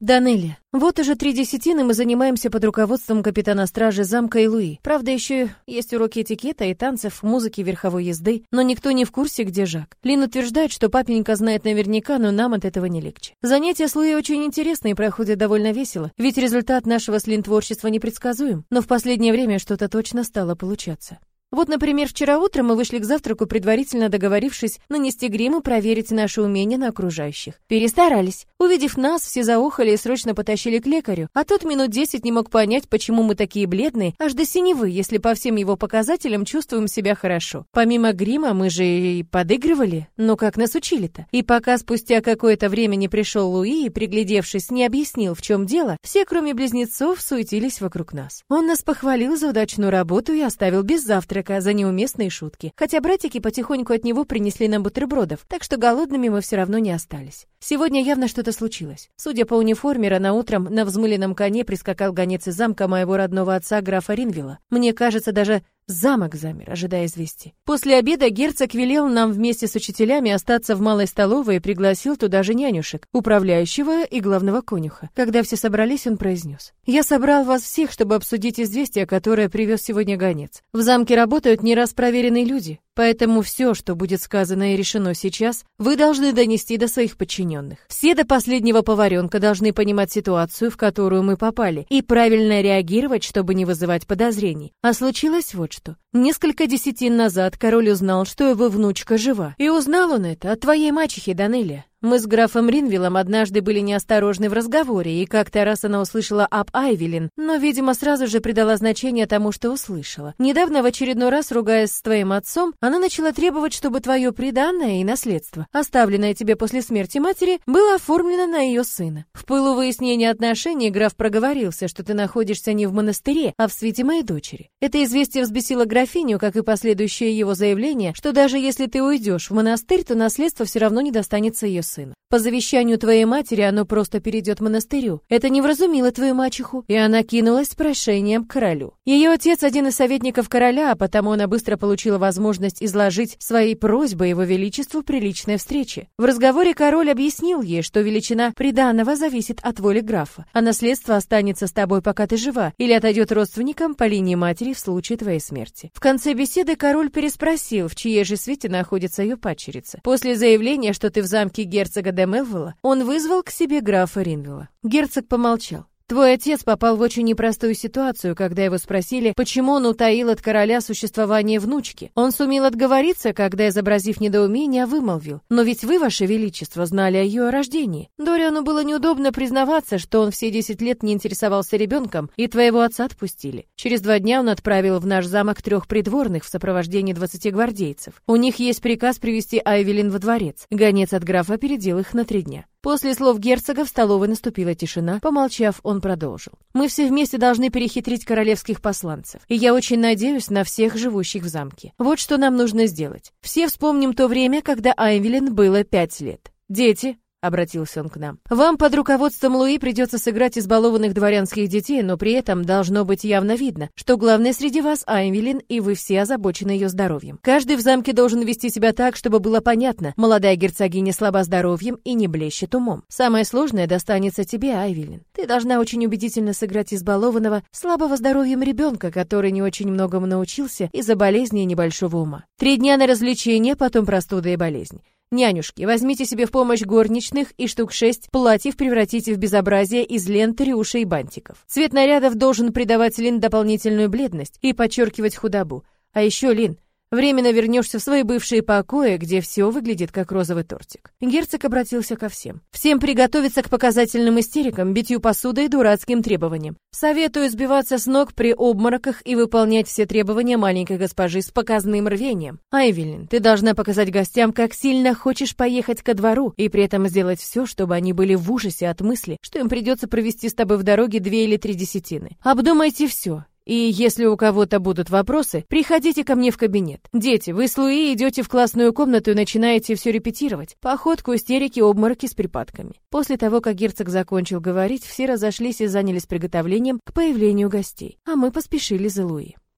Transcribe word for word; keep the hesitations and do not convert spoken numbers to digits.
Данелия, вот уже три десятины мы занимаемся под руководством капитана стражи замка и Луи. Правда, еще есть уроки этикета и танцев, музыки, верховой езды, но никто не в курсе, где Жак. Лин утверждает, что папенька знает наверняка, но нам от этого не легче. Занятия с Луи очень интересные и проходят довольно весело, ведь результат нашего с Лин творчества непредсказуем, но в последнее время что-то точно стало получаться. Вот, например, вчера утром мы вышли к завтраку, предварительно договорившись нанести грим и проверить наши умения на окружающих. Перестарались. Увидев нас, все заохали и срочно потащили к лекарю, а тот минут десять не мог понять, почему мы такие бледные, аж до синевы, если по всем его показателям чувствуем себя хорошо. Помимо грима мы же и подыгрывали, но как нас учили-то? И пока спустя какое-то время не пришел Луи и, приглядевшись, не объяснил, в чем дело, все, кроме близнецов, суетились вокруг нас. Он нас похвалил за удачную работу и оставил без завтрака, за неуместные шутки. Хотя братики потихоньку от него принесли нам бутербродов, так что голодными мы все равно не остались. Сегодня явно что-то случилось. Судя по униформе, рано утром на взмыленном коне прискакал гонец из замка моего родного отца, графа Ринвилла. Мне кажется, даже замок замер, ожидая известий. После обеда герцог велел нам вместе с учителями остаться в малой столовой и пригласил туда же нянюшек, управляющего и главного конюха. Когда все собрались, он произнес: «Я собрал вас всех, чтобы обсудить известие, которое привез сегодня гонец. В замке работают не раз проверенные люди, поэтому все, что будет сказано и решено сейчас, вы должны донести до своих подчиненных. Все до последнего поваренка должны понимать ситуацию, в которую мы попали, и правильно реагировать, чтобы не вызывать подозрений. А случилось вот что. Несколько десятин назад король узнал, что его внучка жива. И узнал он это от твоей мачехи, Данелия. Мы с графом Ринвиллом однажды были неосторожны в разговоре, и как-то раз она услышала об Айвелин, но, видимо, сразу же придала значение тому, что услышала. Недавно, в очередной раз, ругаясь с твоим отцом, она начала требовать, чтобы твое приданое и наследство, оставленное тебе после смерти матери, было оформлено на ее сына. В пылу выяснения отношений граф проговорился, что ты находишься не в монастыре, а в свите моей дочери. Это известие взбесило графиню, как и последующее его заявление, что даже если ты уйдешь в монастырь, то наследство все равно не достанется ее сына. По завещанию твоей матери оно просто перейдет монастырю. Это не вразумило твою мачеху, и она кинулась с прошением к королю. Ее отец один из советников короля, а потому она быстро получила возможность изложить свои просьбы его величеству при личной встрече. В разговоре король объяснил ей, что величина приданого зависит от воли графа, а наследство останется с тобой, пока ты жива, или отойдет родственникам по линии матери в случае твоей смерти. В конце беседы король переспросил, в чьей же свите находится ее падчерица. После заявления, что ты в замке герцога де Мелвилла, он вызвал к себе графа Ринвилла. Герцог помолчал. Твой отец попал в очень непростую ситуацию, когда его спросили, почему он утаил от короля существование внучки. Он сумел отговориться, когда, изобразив недоумение, вымолвил: «Но ведь вы, ваше величество, знали о ее рождении». Дориану было неудобно признаваться, что он все десять лет не интересовался ребенком, и твоего отца отпустили. Через два дня он отправил в наш замок трех придворных в сопровождении двадцати гвардейцев. У них есть приказ привести Айвелин во дворец. Гонец от графа опередил их на три дня. После слов герцога в столовой наступила тишина. Помолчав, он продолжил: «Мы все вместе должны перехитрить королевских посланцев, и я очень надеюсь на всех живущих в замке. Вот что нам нужно сделать. Все вспомним то время, когда Айвелин было пять лет. Дети, — обратился он к нам, — вам под руководством Луи придется сыграть избалованных дворянских детей, но при этом должно быть явно видно, что главное среди вас Айвелин, и вы все озабочены ее здоровьем. Каждый в замке должен вести себя так, чтобы было понятно: молодая герцогиня слаба здоровьем и не блещет умом. Самое сложное достанется тебе, Айвелин. Ты должна очень убедительно сыграть избалованного, слабого здоровьем ребенка, который не очень многому научился из-за болезни и небольшого ума. Три дня на развлечения, потом простуда и болезнь. Нянюшки, возьмите себе в помощь горничных и штук шесть платьев превратите в безобразие из лент, рюшей и бантиков. Цвет нарядов должен придавать Лин дополнительную бледность и подчеркивать худобу. А еще, Лин, временно вернешься в свои бывшие покои, где все выглядит как розовый тортик». Герцог обратился ко всем. «Всем приготовиться к показательным истерикам, битью посуды и дурацким требованиям. Советую сбиваться с ног при обмороках и выполнять все требования маленькой госпожи с показным рвением. Айвелин, ты должна показать гостям, как сильно хочешь поехать ко двору, и при этом сделать все, чтобы они были в ужасе от мысли, что им придется провести с тобой в дороге две или три десятины. Обдумайте все. И если у кого-то будут вопросы, приходите ко мне в кабинет. Дети, вы с Луи идете в классную комнату и начинаете все репетировать. Походку, истерики, обмороки с припадками». После того, как герцог закончил говорить, все разошлись и занялись приготовлением к появлению гостей. А мы поспешили за Луи.